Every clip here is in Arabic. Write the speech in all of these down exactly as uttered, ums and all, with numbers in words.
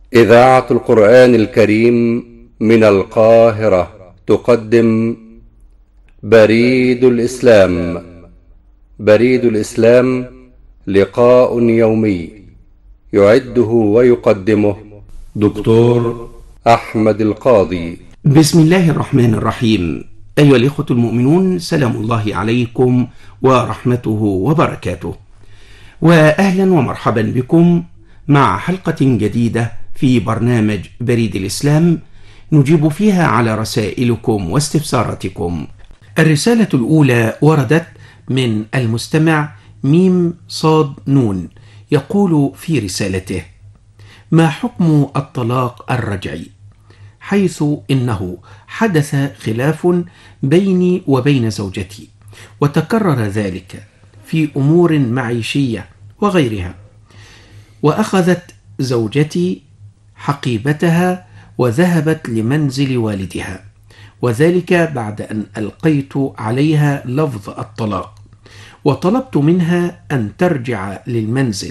إذاعة القرآن الكريم من القاهرة تقدم بريد الإسلام. بريد الإسلام لقاء يومي يعده ويقدمه دكتور أحمد القاضي. بسم الله الرحمن الرحيم. أيها الإخوة المؤمنون، سلام الله عليكم ورحمته وبركاته، وأهلا ومرحبا بكم مع حلقة جديدة في برنامج بريد الإسلام نجيب فيها على رسائلكم واستفساراتكم. الرسالة الأولى وردت من المستمع ميم صاد نون، يقول في رسالته: ما حكم الطلاق الرجعي؟ حيث إنه حدث خلاف بيني وبين زوجتي، وتكرر ذلك في أمور معيشية وغيرها، وأخذت زوجتي حقيبتها وذهبت لمنزل والدها، وذلك بعد أن ألقيت عليها لفظ الطلاق، وطلبت منها أن ترجع للمنزل،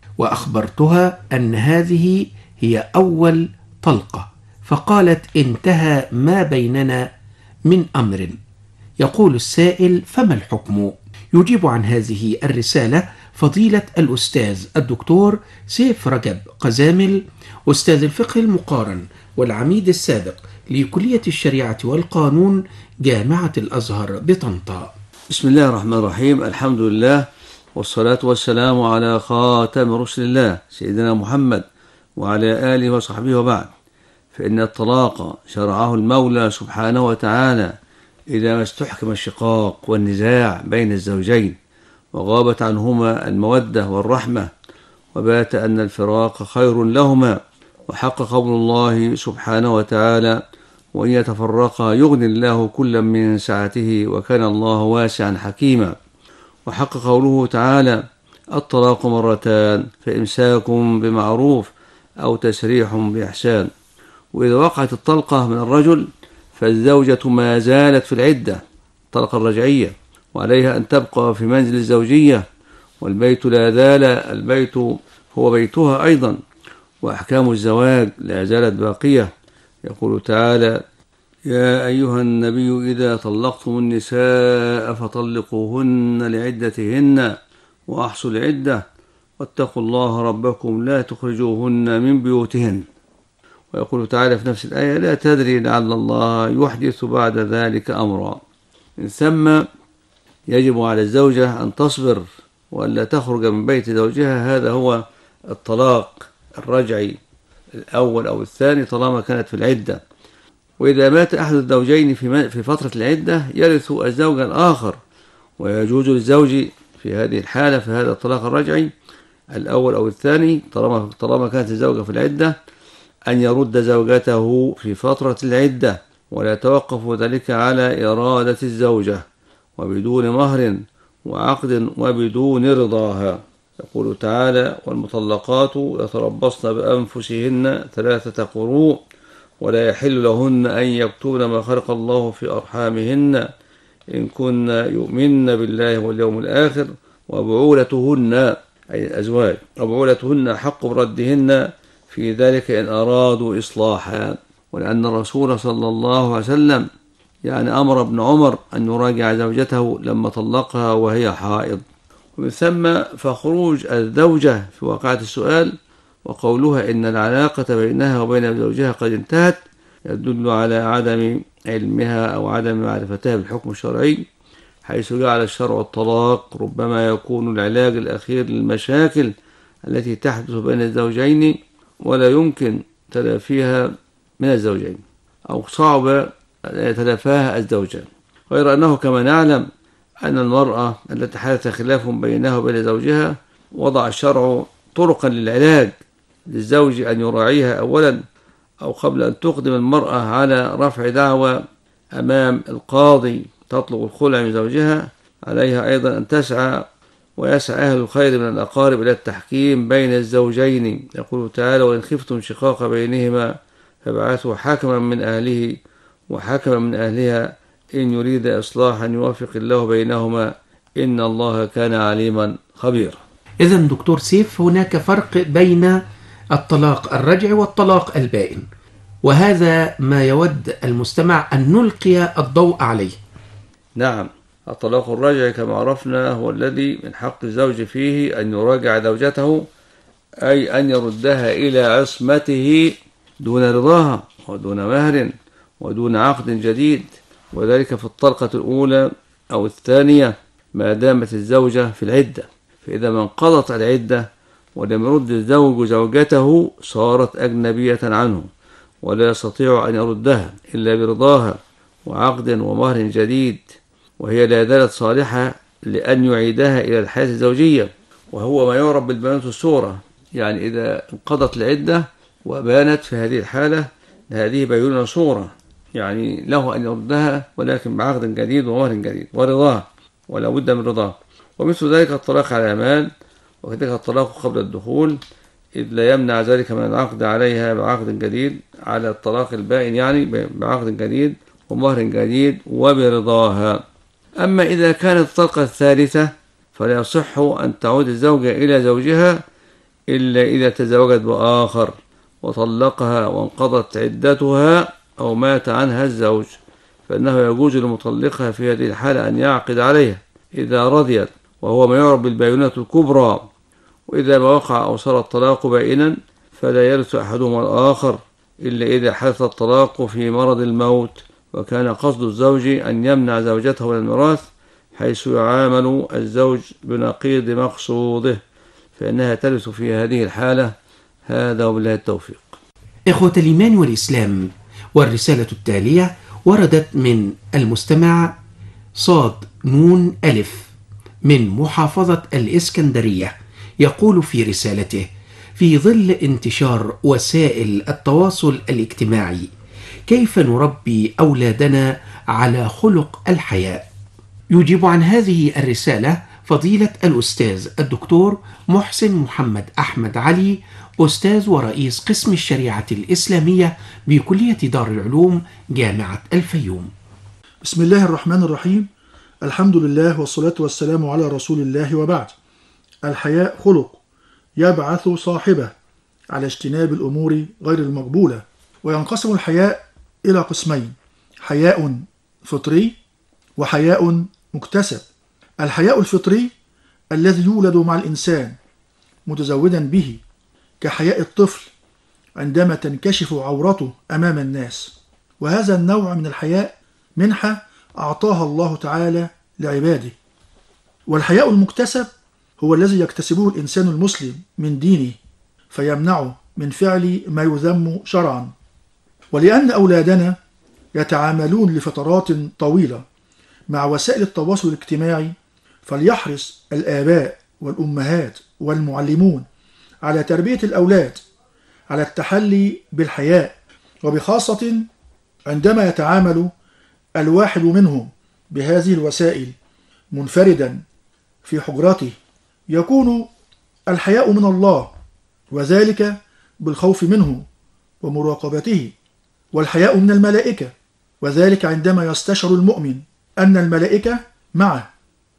وأخبرتها أن هذه هي أول طلقة، فقالت انتهى ما بيننا من أمر. يقول السائل: فما الحكم؟ يجيب عن هذه الرسالة فضيلة الأستاذ الدكتور سيف رجب قزامل، أستاذ الفقه المقارن والعميد السابق لكلية الشريعة والقانون جامعة الأزهر بطنطا. بسم الله الرحمن الرحيم. الحمد لله والصلاة والسلام على خاتم رسل الله سيدنا محمد وعلى آله وصحبه، وبعد، فإن الطلاق شرعه المولى سبحانه وتعالى إذا ما استحكم الشقاق والنزاع بين الزوجين، وغابت عنهما المودة والرحمة، وبات أن الفراق خير لهما، وحق قول الله سبحانه وتعالى: وإن يتفرقا يغني الله كلا من سعته وكان الله واسعا حكيما. وحق قوله تعالى: الطلاق مرتان فإمساك بمعروف أو تسريح بإحسان. وإذا وقعت الطلقة من الرجل فالزوجة ما زالت في العدة، الطلقة الرجعية، وعليها أن تبقى في منزل الزوجية، والبيت لا زال البيت هو بيتها أيضا، وأحكام الزواج لا زالت باقية. يقول تعالى: يا أيها النبي إذا طلقتم النساء فطلقوهن لعدتهن وأحصوا العدة واتقوا الله ربكم لا تخرجوهن من بيوتهن. ويقول تعالى في نفس الآية: لا تدري لعل الله يحدث بعد ذلك أمرا. من ثم يجب على الزوجة أن تصبر وألا تخرج من بيت زوجها. هذا هو الطلاق الرجعي الأول أو الثاني طالما كانت في العدة. وإذا مات أحد الزوجين في فترة العدة يرث الزوج الآخر، ويجوز للزوج في هذه الحالة في هذا الطلاق الرجعي الأول أو الثاني طالما طالما كانت الزوجة في العدة أن يرد زوجته في فترة العدة، ولا يتوقف ذلك على إرادة الزوجة، وبدون مهر وعقد وبدون رضاها. يقول تعالى: والمطلقات يتربصن بأنفسهن ثلاثة قروء ولا يحل لهن أن يكتمن ما خلق الله في أرحامهن إن كن يؤمن بالله واليوم الآخر وبعولتهن أي الأزواج وبعولتهن حق بردهن في ذلك إن أرادوا إصلاحا. ولأن الرسول صلى الله عليه وسلم يعني أمر ابن عمر أن يراجع زوجته لما طلقها وهي حائض. ومن ثم فخروج الزوجة في واقعة السؤال وقولها إن العلاقة بينها وبين زوجها قد انتهت يدل على عدم علمها أو عدم معرفتها بالحكم الشرعي، حيث جعل الشرع الطلاق ربما يكون العلاج الأخير للمشاكل التي تحدث بين الزوجين ولا يمكن تلافيها من الزوجين، أو صعب يتلافاها الزوجان. غير أنه كما نعلم أن المرأة التي حدث خلاف بينها وبين زوجها وضع الشرع طرقا للعلاج للزوج أن يراعيها أولا، أو قبل أن تقدم المرأة على رفع دعوى أمام القاضي تطلب الخلع من زوجها، عليها أيضا أن تسعى ويسعى أهل الخير من الأقارب إلى التحكيم بين الزوجين. يقول تعالى: وإن خفتم شقاق بينهما فابعثوا حكما من أهله وحكما من أهلها إن يريد إصلاحا يوفق الله بينهما إن الله كان عليما خبيرا. إذن دكتور سيف، هناك فرق بين الطلاق الرجعي والطلاق البائن، وهذا ما يود المستمع أن نلقي الضوء عليه. نعم، الطلاق الرجعي كما عرفنا هو الذي من حق الزوج فيه أن يراجع زوجته، أي أن يردها إلى عصمته دون رضاها ودون مهر ودون عقد جديد، وذلك في الطلقة الأولى أو الثانية ما دامت الزوجة في العدة. فإذا ما انقضت العدة ولم يرد الزوج زوجته صارت أجنبية عنه، ولا يستطيع أن يردها إلا برضاها وعقد ومهر جديد، وهي لا زالت صالحة لأن يعيدها إلى الحياة الزوجية، وهو ما يعرف بالبيانات الصورة. يعني إذا انقضت العدة وبانت في هذه الحالة، هذه بينونة صورة، يعني له أن يردها ولكن بعقد جديد ومهر جديد ورضاه، ولا بد من رضاه. ومثل ذلك الطلاق على مال، وكذلك الطلاق قبل الدخول، إذ لا يمنع ذلك من العقد عليها بعقد جديد، على الطلاق البائن يعني بعقد جديد ومهر جديد وبرضاها. أما إذا كانت الطلقة الثالثة فلا يصح أن تعود الزوجة إلى زوجها إلا إذا تزوجت بآخر وطلقها وانقضت عدتها أو مات عنها الزوج، فإنه يجوز لمطلقها في هذه الحالة أن يعقد عليها إذا رضيت، وهو ما يعرف بالبينونة الكبرى. وإذا ما وقع أو صار الطلاق بائنا فلا يرث أحدهما الآخر إلا إذا حدث الطلاق في مرض الموت، وكان قصد الزوج أن يمنع زوجته من الميراث، حيث يعامل الزوج بنقيض مقصوده، فإنها ترث في هذه الحالة. هذا وبالله التوفيق. إخوة الإيمان والإسلام، والرسالة التالية وردت من المستمع صاد نون ألف من محافظة الإسكندرية، يقول في رسالته: في ظل انتشار وسائل التواصل الاجتماعي، كيف نربي أولادنا على خلق الحياء؟ يجيب عن هذه الرسالة فضيلة الأستاذ الدكتور محسن محمد أحمد علي، أستاذ ورئيس قسم الشريعة الإسلامية بكلية دار العلوم جامعة الفيوم. بسم الله الرحمن الرحيم، الحمد لله والصلاة والسلام على رسول الله، وبعد. الحياء خلق يبعث صاحبه على اجتناب الأمور غير المقبولة، وينقسم الحياء إلى قسمين: حياء فطري وحياء مكتسب. الحياء الفطري الذي يولد مع الإنسان متزودا به، كحياء الطفل عندما تنكشف عورته أمام الناس، وهذا النوع من الحياء منحة أعطاها الله تعالى لعباده. والحياء المكتسب هو الذي يكتسبه الإنسان المسلم من دينه، فيمنعه من فعل ما يذم شرعا. ولأن أولادنا يتعاملون لفترات طويلة مع وسائل التواصل الاجتماعي، فليحرص الآباء والأمهات والمعلمون على تربية الأولاد على التحلي بالحياء، وبخاصة عندما يتعامل الواحد منهم بهذه الوسائل منفردا في حجرته، يكون الحياء من الله، وذلك بالخوف منه ومراقبته. والحياء من الملائكة، وذلك عندما يستشعر المؤمن أن الملائكة معه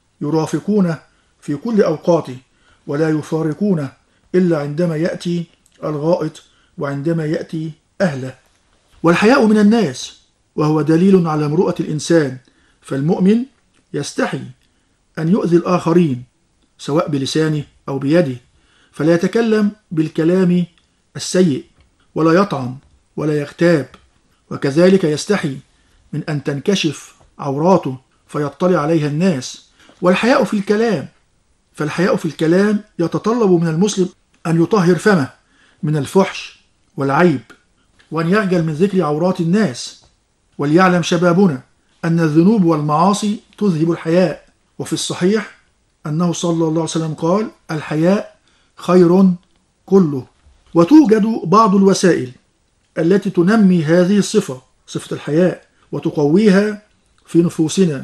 يرافقونه في كل أوقاته، ولا يفارقونه إلا عندما يأتي الغائط وعندما يأتي أهله. والحياء من الناس، وهو دليل على مروءة الإنسان، فالمؤمن يستحي أن يؤذي الآخرين سواء بلسانه أو بيده، فلا يتكلم بالكلام السيء ولا يطعن ولا يغتاب، وكذلك يستحي من أن تنكشف عوراته فيطلع عليها الناس. والحياء في الكلام، فالحياء في الكلام يتطلب من المسلم أن يطهر فمه من الفحش والعيب، وأن يخجل من ذكر عورات الناس. وليعلم شبابنا أن الذنوب والمعاصي تذهب الحياء، وفي الصحيح أنه صلى الله عليه وسلم قال: الحياء خير كله. وتوجد بعض الوسائل التي تنمي هذه الصفة، صفة الحياء، وتقويها في نفوسنا،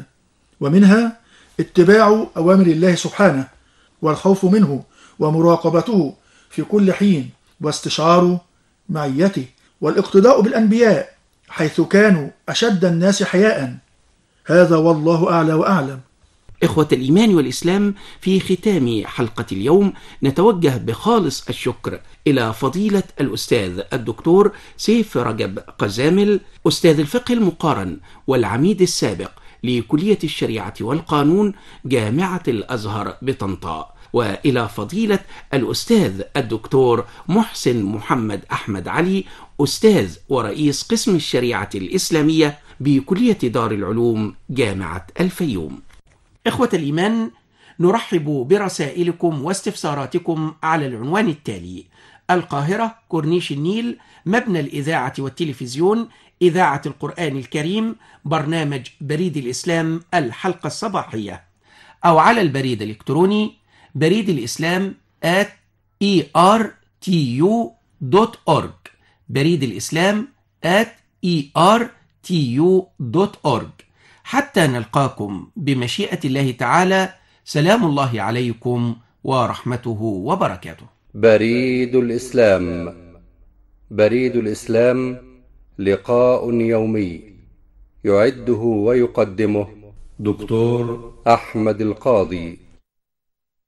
ومنها اتباع أوامر الله سبحانه، والخوف منه ومراقبته في كل حين، واستشعار معيته، والاقتداء بالأنبياء حيث كانوا أشد الناس حياء. هذا والله أعلى وأعلم. إخوة الإيمان والإسلام، في ختام حلقة اليوم نتوجه بخالص الشكر إلى فضيلة الأستاذ الدكتور سيف رجب قزامل، أستاذ الفقه المقارن والعميد السابق لكلية الشريعة والقانون جامعة الأزهر بطنطا، وإلى فضيلة الأستاذ الدكتور محسن محمد أحمد علي، أستاذ ورئيس قسم الشريعة الإسلامية بكلية دار العلوم جامعة الفيوم. إخوة الإيمان، نرحب برسائلكم واستفساراتكم على العنوان التالي: القاهرة، كورنيش النيل، مبنى الإذاعة والتلفزيون، إذاعة القرآن الكريم، برنامج بريد الإسلام الحلقة الصباحية، أو على البريد الإلكتروني بريد الإسلام آت إي آر تي يو دوت أورج، بريد الإسلام آت إي آر تي يو دوت أورج. حتى نلقاكم بمشيئة الله تعالى، سلام الله عليكم ورحمته وبركاته. بريد الإسلام. بريد الإسلام لقاء يومي يعده ويقدمه دكتور أحمد القاضي.